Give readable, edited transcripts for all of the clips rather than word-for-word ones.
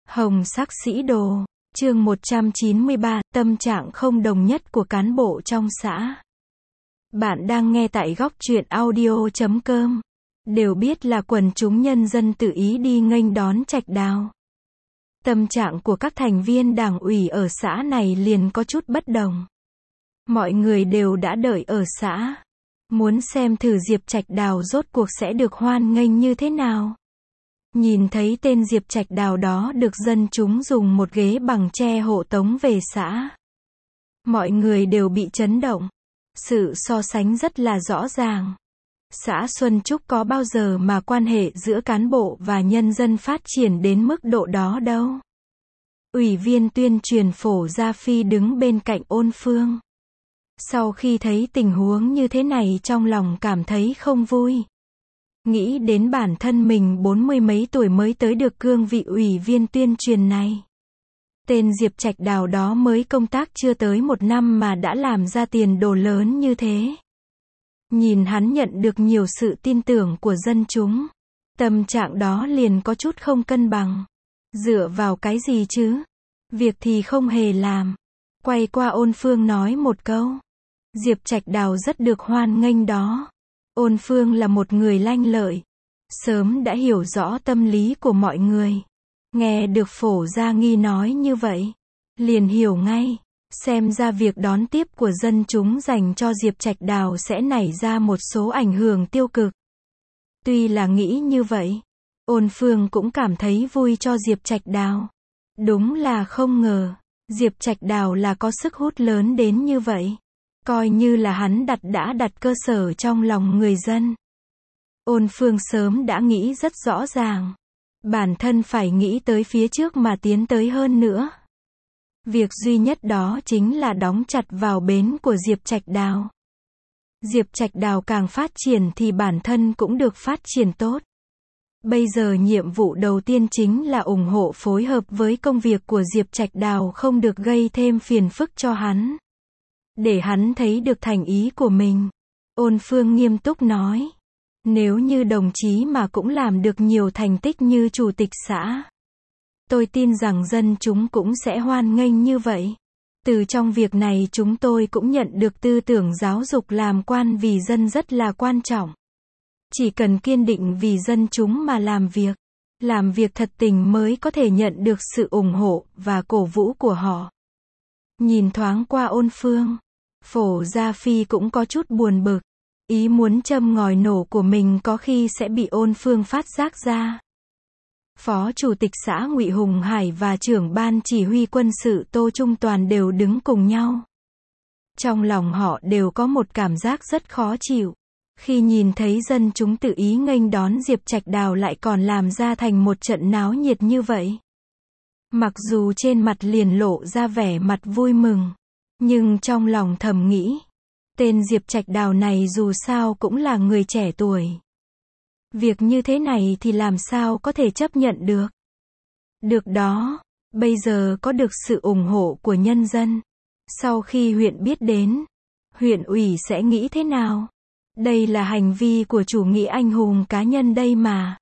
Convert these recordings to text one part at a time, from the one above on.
Hồng sắc sĩ đồ, chương 193, tâm trạng không đồng nhất của cán bộ trong xã. Bạn đang nghe tại góc truyện audio.com. Đều biết là quần chúng nhân dân tự ý đi nghênh đón Trạch Đào. Tâm trạng của các thành viên đảng ủy ở xã này liền có chút bất đồng. Mọi người đều đã đợi ở xã, muốn xem thử Diệp Trạch Đào rốt cuộc sẽ được hoan nghênh như thế nào. Nhìn thấy tên Diệp Trạch Đào đó được dân chúng dùng một ghế bằng tre hộ tống về xã. Mọi người đều bị chấn động. Sự so sánh rất là rõ ràng. Xã Xuân Trúc có bao giờ mà quan hệ giữa cán bộ và nhân dân phát triển đến mức độ đó đâu. Ủy viên tuyên truyền Phổ Gia Phi đứng bên cạnh Ôn Phương. Sau khi thấy tình huống như thế này trong lòng cảm thấy không vui. Nghĩ đến bản thân mình 40 mấy tuổi mới tới được cương vị ủy viên tuyên truyền này. Tên Diệp Trạch Đào đó mới công tác chưa tới 1 năm mà đã làm ra tiền đồ lớn như thế. Nhìn hắn nhận được nhiều sự tin tưởng của dân chúng. Tâm trạng đó liền có chút không cân bằng. Dựa vào cái gì chứ? Việc thì không hề làm. Quay qua Ôn Phương nói một câu. Diệp Trạch Đào rất được hoan nghênh đó. Ôn Phương là một người lanh lợi. Sớm đã hiểu rõ tâm lý của mọi người. Nghe được Phổ Gia Nghi nói như vậy. Liền hiểu ngay. Xem ra việc đón tiếp của dân chúng dành cho Diệp Trạch Đào sẽ nảy ra một số ảnh hưởng tiêu cực. Tuy là nghĩ như vậy. Ôn Phương cũng cảm thấy vui cho Diệp Trạch Đào. Đúng là không ngờ. Diệp Trạch Đào là có sức hút lớn đến như vậy. Coi như là hắn đã đặt cơ sở trong lòng người dân. Ôn Phương sớm đã nghĩ rất rõ ràng. Bản thân phải nghĩ tới phía trước mà tiến tới hơn nữa. Việc duy nhất đó chính là đóng chặt vào bến của Diệp Trạch Đào. Diệp Trạch Đào càng phát triển thì bản thân cũng được phát triển tốt. Bây giờ nhiệm vụ đầu tiên chính là ủng hộ phối hợp với công việc của Diệp Trạch Đào không được gây thêm phiền phức cho hắn. Để hắn thấy được thành ý của mình. Ôn Phương nghiêm túc nói. Nếu như đồng chí mà cũng làm được nhiều thành tích như chủ tịch xã. Tôi tin rằng dân chúng cũng sẽ hoan nghênh như vậy. Từ trong việc này chúng tôi cũng nhận được tư tưởng giáo dục làm quan vì dân rất là quan trọng. Chỉ cần kiên định vì dân chúng mà làm việc thật tình mới có thể nhận được sự ủng hộ và cổ vũ của họ. Nhìn thoáng qua Ôn Phương, Phổ Gia Phi cũng có chút buồn bực. Ý muốn châm ngòi nổ của mình có khi sẽ bị Ôn Phương phát giác ra. Phó Chủ tịch xã Ngụy Hùng Hải và trưởng ban chỉ huy quân sự Tô Trung Toàn đều đứng cùng nhau. Trong lòng họ đều có một cảm giác rất khó chịu. Khi nhìn thấy dân chúng tự ý nghênh đón Diệp Trạch Đào lại còn làm ra thành một trận náo nhiệt như vậy. Mặc dù trên mặt liền lộ ra vẻ mặt vui mừng. Nhưng trong lòng thầm nghĩ. Tên Diệp Trạch Đào này dù sao cũng là người trẻ tuổi. Việc như thế này thì làm sao có thể chấp nhận được. Được đó, bây giờ có được sự ủng hộ của nhân dân. Sau khi huyện biết đến, huyện ủy sẽ nghĩ thế nào? Đây là hành vi của chủ nghĩa anh hùng cá nhân đây mà.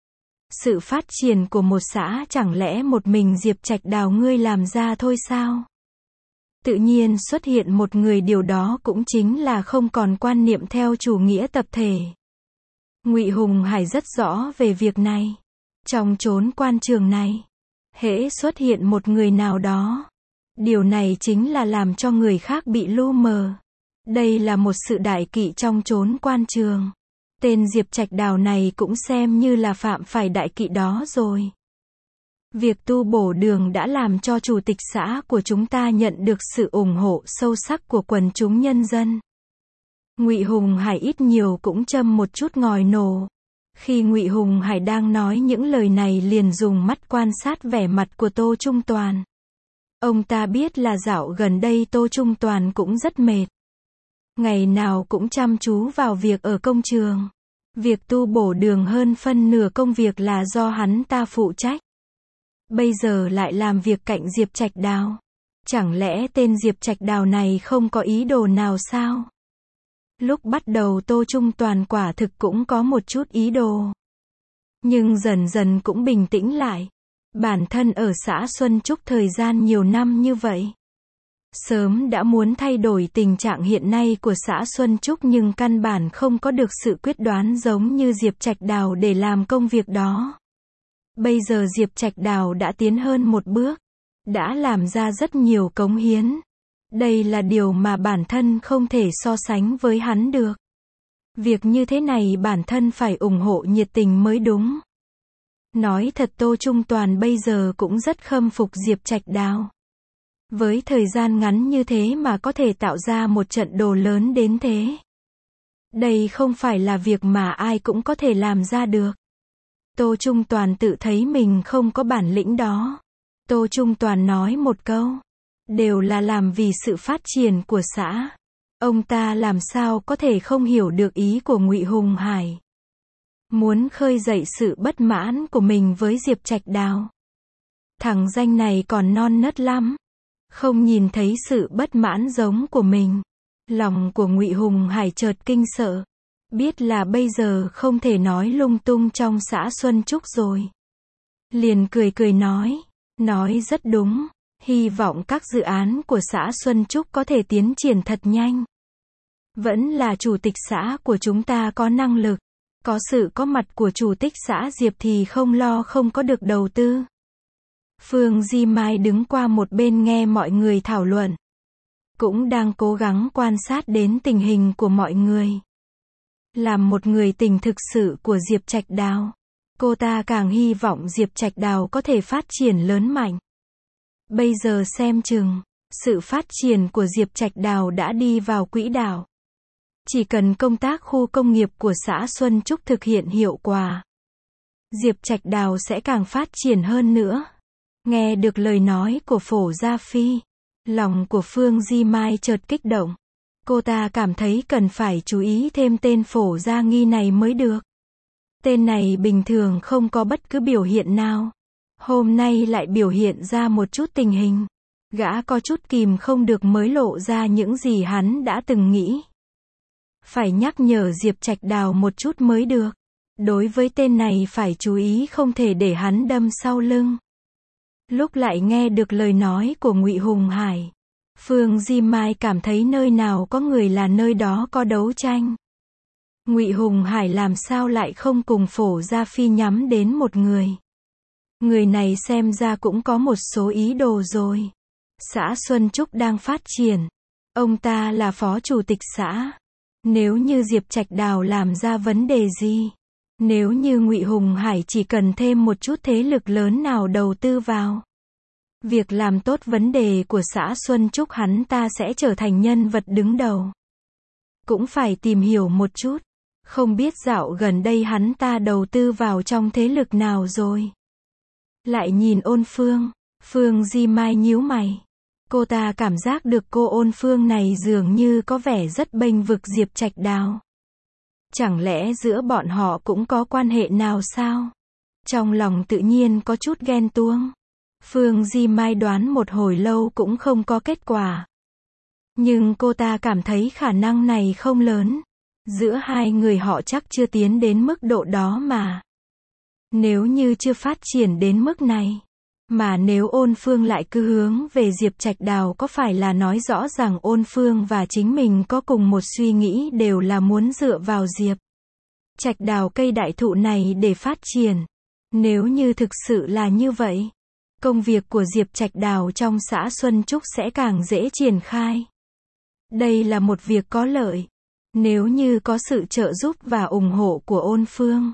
Sự phát triển của một xã chẳng lẽ một mình Diệp Trạch Đào ngươi làm ra thôi sao? Tự nhiên xuất hiện một người điều đó cũng chính là không còn quan niệm theo chủ nghĩa tập thể. Ngụy Hùng Hải rất rõ về việc này. Trong chốn quan trường này, hễ xuất hiện một người nào đó, điều này chính là làm cho người khác bị lu mờ. Đây là một sự đại kỵ trong chốn quan trường. Tên Diệp Trạch Đào này cũng xem như là phạm phải đại kỵ đó rồi. Việc tu bổ đường đã làm cho chủ tịch xã của chúng ta nhận được sự ủng hộ sâu sắc của quần chúng nhân dân. Ngụy Hùng Hải ít nhiều cũng châm một chút ngòi nổ. Khi Ngụy Hùng Hải đang nói những lời này liền dùng mắt quan sát vẻ mặt của Tô Trung Toàn. Ông ta biết là dạo gần đây Tô Trung Toàn cũng rất mệt. Ngày nào cũng chăm chú vào việc ở công trường. Việc tu bổ đường hơn phân nửa công việc là do hắn ta phụ trách. Bây giờ lại làm việc cạnh Diệp Trạch Đào. Chẳng lẽ tên Diệp Trạch Đào này không có ý đồ nào sao? Lúc bắt đầu Tô Trung Toàn quả thực cũng có một chút ý đồ. Nhưng dần dần cũng bình tĩnh lại. Bản thân ở xã Xuân Trúc thời gian nhiều năm như vậy, sớm đã muốn thay đổi tình trạng hiện nay của xã Xuân Trúc nhưng căn bản không có được sự quyết đoán giống như Diệp Trạch Đào để làm công việc đó. Bây giờ Diệp Trạch Đào đã tiến hơn một bước, đã làm ra rất nhiều cống hiến. Đây là điều mà bản thân không thể so sánh với hắn được. Việc như thế này bản thân phải ủng hộ nhiệt tình mới đúng. Nói thật Tô Trung Toàn bây giờ cũng rất khâm phục Diệp Trạch Đào. Với thời gian ngắn như thế mà có thể tạo ra một trận đồ lớn đến thế. Đây không phải là việc mà ai cũng có thể làm ra được. Tô Trung Toàn tự thấy mình không có bản lĩnh đó. Tô Trung Toàn nói một câu, đều là làm vì sự phát triển của xã. Ông ta làm sao có thể không hiểu được ý của Ngụy Hùng Hải. Muốn khơi dậy sự bất mãn của mình với Diệp Trạch Đào. Thằng danh này còn non nớt lắm. Không nhìn thấy sự bất mãn giống của mình. Lòng của Ngụy Hùng Hải chợt kinh sợ. Biết là bây giờ không thể nói lung tung trong xã Xuân Trúc rồi. Liền cười cười nói rất đúng. Hy vọng các dự án của xã Xuân Trúc có thể tiến triển thật nhanh. Vẫn là chủ tịch xã của chúng ta có năng lực. Có sự có mặt của chủ tịch xã Diệp thì không lo không có được đầu tư. Phương Di Mai đứng qua một bên nghe mọi người thảo luận. Cũng đang cố gắng quan sát đến tình hình của mọi người. Làm một người tình thực sự của Diệp Trạch Đào, cô ta càng hy vọng Diệp Trạch Đào có thể phát triển lớn mạnh. Bây giờ xem chừng, sự phát triển của Diệp Trạch Đào đã đi vào quỹ đạo. Chỉ cần công tác khu công nghiệp của xã Xuân Trúc thực hiện hiệu quả, Diệp Trạch Đào sẽ càng phát triển hơn nữa. Nghe được lời nói của Phổ Gia Phi, lòng của Phương Di Mai chợt kích động. Cô ta cảm thấy cần phải chú ý thêm tên Phổ Gia Nghi này mới được. Tên này bình thường không có bất cứ biểu hiện nào. Hôm nay lại biểu hiện ra một chút tình hình. Gã có chút kìm không được mới lộ ra những gì hắn đã từng nghĩ. Phải nhắc nhở Diệp Trạch Đào một chút mới được. Đối với tên này phải chú ý không thể để hắn đâm sau lưng. Lúc lại nghe được lời nói của Ngụy Hùng Hải, Phương Di Mai cảm thấy nơi nào có người là nơi đó có đấu tranh. Ngụy Hùng Hải làm sao lại không cùng Phổ Gia Phi nhắm đến một người. Người này xem ra cũng có một số ý đồ rồi. Xã Xuân Trúc đang phát triển. Ông ta là phó chủ tịch xã. Nếu như Diệp Trạch Đào làm ra vấn đề gì, nếu như Ngụy Hùng Hải chỉ cần thêm một chút thế lực lớn nào đầu tư vào việc làm tốt vấn đề của xã Xuân Trúc, hắn ta sẽ trở thành nhân vật đứng đầu. Cũng phải tìm hiểu một chút. Không biết dạo gần đây hắn ta đầu tư vào trong thế lực nào rồi. Lại nhìn Ôn Phương. Phương Di Mai nhíu mày. Cô ta cảm giác được cô Ôn Phương này dường như có vẻ rất bênh vực Diệp Trạch Đào. Chẳng lẽ giữa bọn họ cũng có quan hệ nào sao? Trong lòng tự nhiên có chút ghen tuông. Phương Di Mai đoán một hồi lâu cũng không có kết quả. Nhưng cô ta cảm thấy khả năng này không lớn. Giữa hai người họ chắc chưa tiến đến mức độ đó mà. Nếu như chưa phát triển đến mức này, mà nếu Ôn Phương lại cứ hướng về Diệp Trạch Đào, có phải là nói rõ rằng Ôn Phương và chính mình có cùng một suy nghĩ, đều là muốn dựa vào Diệp Trạch Đào cây đại thụ này để phát triển. Nếu như thực sự là như vậy, công việc của Diệp Trạch Đào trong xã Xuân Trúc sẽ càng dễ triển khai. Đây là một việc có lợi. Nếu như có sự trợ giúp và ủng hộ của Ôn Phương,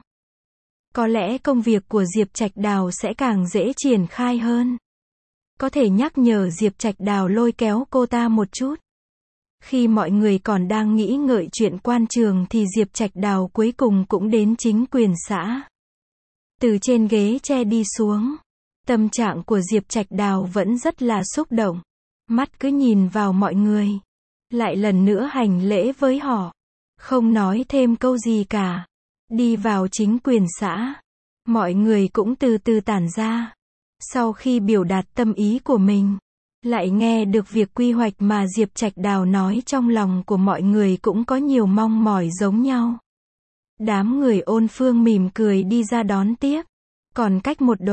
có lẽ công việc của Diệp Trạch Đào sẽ càng dễ triển khai hơn. Có thể nhắc nhở Diệp Trạch Đào lôi kéo cô ta một chút. Khi mọi người còn đang nghĩ ngợi chuyện quan trường thì Diệp Trạch Đào cuối cùng cũng đến chính quyền xã. Từ trên ghế tre đi xuống. Tâm trạng của Diệp Trạch Đào vẫn rất là xúc động. Mắt cứ nhìn vào mọi người. Lại lần nữa hành lễ với họ. Không nói thêm câu gì cả. Đi vào chính quyền xã. Mọi người cũng từ từ tản ra. Sau khi biểu đạt tâm ý của mình, lại nghe được việc quy hoạch mà Diệp Trạch Đào nói, trong lòng của mọi người cũng có nhiều mong mỏi giống nhau. Đám người Ôn Phương mỉm cười đi ra đón tiếp. Còn cách một đoạn,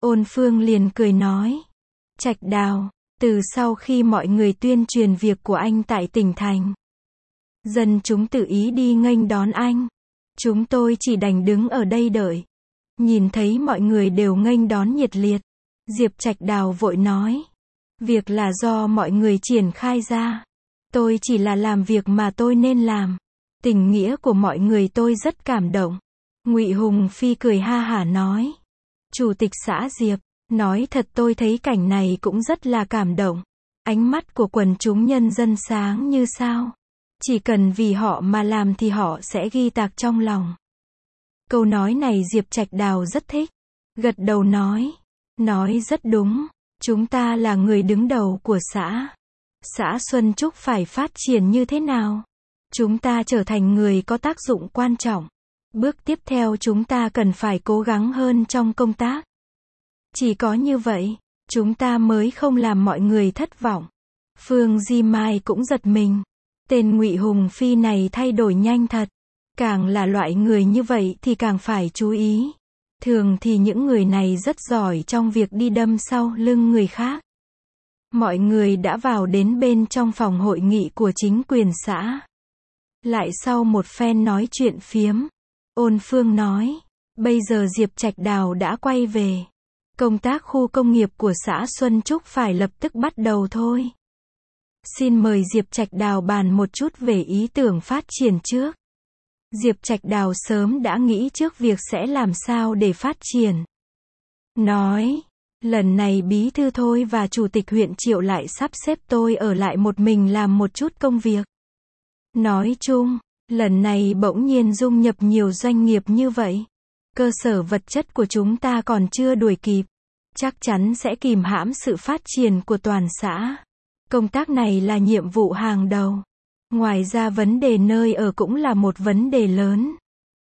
Ôn Phương liền cười nói. Trạch Đào, từ sau khi mọi người tuyên truyền việc của anh tại tỉnh thành, dân chúng tự ý đi nghênh đón anh. Chúng tôi chỉ đành đứng ở đây đợi. Nhìn thấy mọi người đều nghênh đón nhiệt liệt, Diệp Trạch Đào vội nói. Việc là do mọi người triển khai ra. Tôi chỉ là làm việc mà tôi nên làm. Tình nghĩa của mọi người tôi rất cảm động. Ngụy Hùng Phi cười ha hả nói. Chủ tịch xã Diệp, nói thật tôi thấy cảnh này cũng rất là cảm động. Ánh mắt của quần chúng nhân dân sáng như sao. Chỉ cần vì họ mà làm thì họ sẽ ghi tạc trong lòng. Câu nói này Diệp Trạch Đào rất thích. Gật đầu nói. Nói rất đúng. Chúng ta là người đứng đầu của xã. Xã Xuân Trúc phải phát triển như thế nào? Chúng ta trở thành người có tác dụng quan trọng. Bước tiếp theo chúng ta cần phải cố gắng hơn trong công tác. Chỉ có như vậy, chúng ta mới không làm mọi người thất vọng. Phương Di Mai cũng giật mình. Tên Ngụy Hùng Phi này thay đổi nhanh thật. Càng là loại người như vậy thì càng phải chú ý. Thường thì những người này rất giỏi trong việc đi đâm sau lưng người khác. Mọi người đã vào đến bên trong phòng hội nghị của chính quyền xã. Lại sau một phen nói chuyện phiếm, Ôn Phương nói, bây giờ Diệp Trạch Đào đã quay về. Công tác khu công nghiệp của xã Xuân Trúc phải lập tức bắt đầu thôi. Xin mời Diệp Trạch Đào bàn một chút về ý tưởng phát triển trước. Diệp Trạch Đào sớm đã nghĩ trước việc sẽ làm sao để phát triển. Nói, lần này bí thư Thôi và chủ tịch huyện Triệu lại sắp xếp tôi ở lại một mình làm một chút công việc. Nói chung, lần này bỗng nhiên dung nhập nhiều doanh nghiệp như vậy. Cơ sở vật chất của chúng ta còn chưa đuổi kịp. Chắc chắn sẽ kìm hãm sự phát triển của toàn xã. Công tác này là nhiệm vụ hàng đầu. Ngoài ra vấn đề nơi ở cũng là một vấn đề lớn.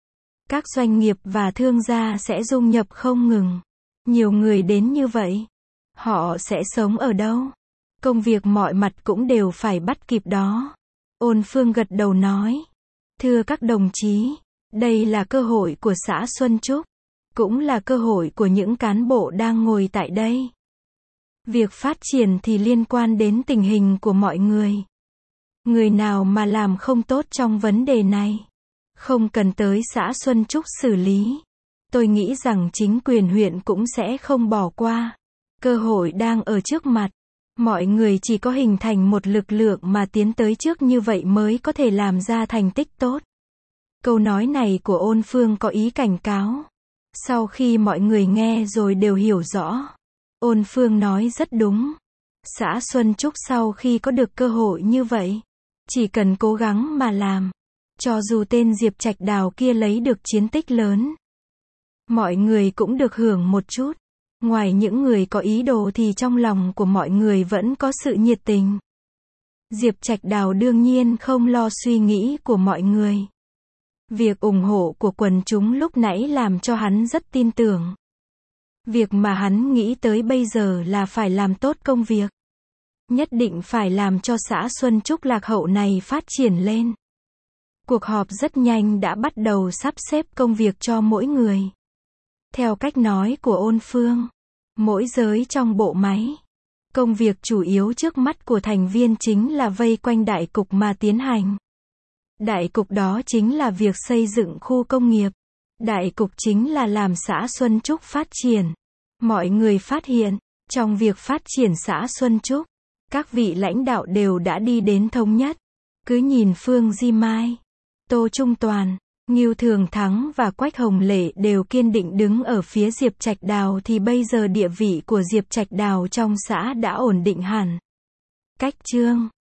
Các doanh nghiệp và thương gia sẽ dung nhập không ngừng. Nhiều người đến như vậy. Họ sẽ sống ở đâu? Công việc mọi mặt cũng đều phải bắt kịp đó. Ôn Phương gật đầu nói. Thưa các đồng chí, đây là cơ hội của xã Xuân Trúc. Cũng là cơ hội của những cán bộ đang ngồi tại đây. Việc phát triển thì liên quan đến tình hình của mọi người. Người nào mà làm không tốt trong vấn đề này, không cần tới xã Xuân Trúc xử lý. Tôi nghĩ rằng chính quyền huyện cũng sẽ không bỏ qua. Cơ hội đang ở trước mặt. Mọi người chỉ có hình thành một lực lượng mà tiến tới trước như vậy mới có thể làm ra thành tích tốt. Câu nói này của Ôn Phương có ý cảnh cáo. Sau khi mọi người nghe rồi đều hiểu rõ. Ôn Phương nói rất đúng. Xã Xuân Trúc sau khi có được cơ hội như vậy, chỉ cần cố gắng mà làm. Cho dù tên Diệp Trạch Đào kia lấy được chiến tích lớn, mọi người cũng được hưởng một chút. Ngoài những người có ý đồ thì trong lòng của mọi người vẫn có sự nhiệt tình. Diệp Trạch Đào đương nhiên không lo suy nghĩ của mọi người. Việc ủng hộ của quần chúng lúc nãy làm cho hắn rất tin tưởng. Việc mà hắn nghĩ tới bây giờ là phải làm tốt công việc. Nhất định phải làm cho xã Xuân Trúc lạc hậu này phát triển lên. Cuộc họp rất nhanh đã bắt đầu sắp xếp công việc cho mỗi người. Theo cách nói của Ôn Phương, mỗi giới trong bộ máy, công việc chủ yếu trước mắt của thành viên chính là vây quanh đại cục mà tiến hành. Đại cục đó chính là việc xây dựng khu công nghiệp. Đại cục chính là làm xã Xuân Trúc phát triển. Mọi người phát hiện, trong việc phát triển xã Xuân Trúc, các vị lãnh đạo đều đã đi đến thống nhất. Cứ nhìn Phương Di Mai, Tô Trung Toàn, Ngưu Thường Thắng và Quách Hồng Lệ đều kiên định đứng ở phía Diệp Trạch Đào thì bây giờ địa vị của Diệp Trạch Đào trong xã đã ổn định hẳn. Cách chương